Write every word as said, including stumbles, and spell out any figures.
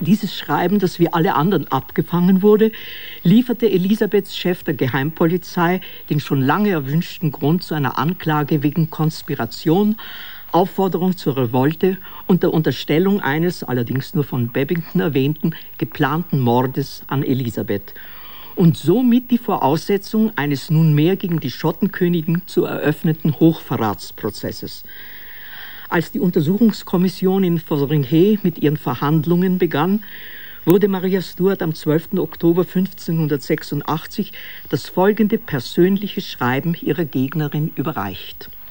Dieses Schreiben, das wie alle anderen abgefangen wurde, lieferte Elisabeths Chef der Geheimpolizei den schon lange erwünschten Grund zu einer Anklage wegen Konspiration, Aufforderung zur Revolte und der Unterstellung eines, allerdings nur von Babington erwähnten, geplanten Mordes an Elisabeth und somit die Voraussetzung eines nunmehr gegen die Schottenkönigin zu eröffneten Hochverratsprozesses. Als die Untersuchungskommission in Fotheringhay mit ihren Verhandlungen begann, wurde Maria Stuart am zwölften Oktober fünfzehnhundertsechsundachtzig das folgende persönliche Schreiben ihrer Gegnerin überreicht.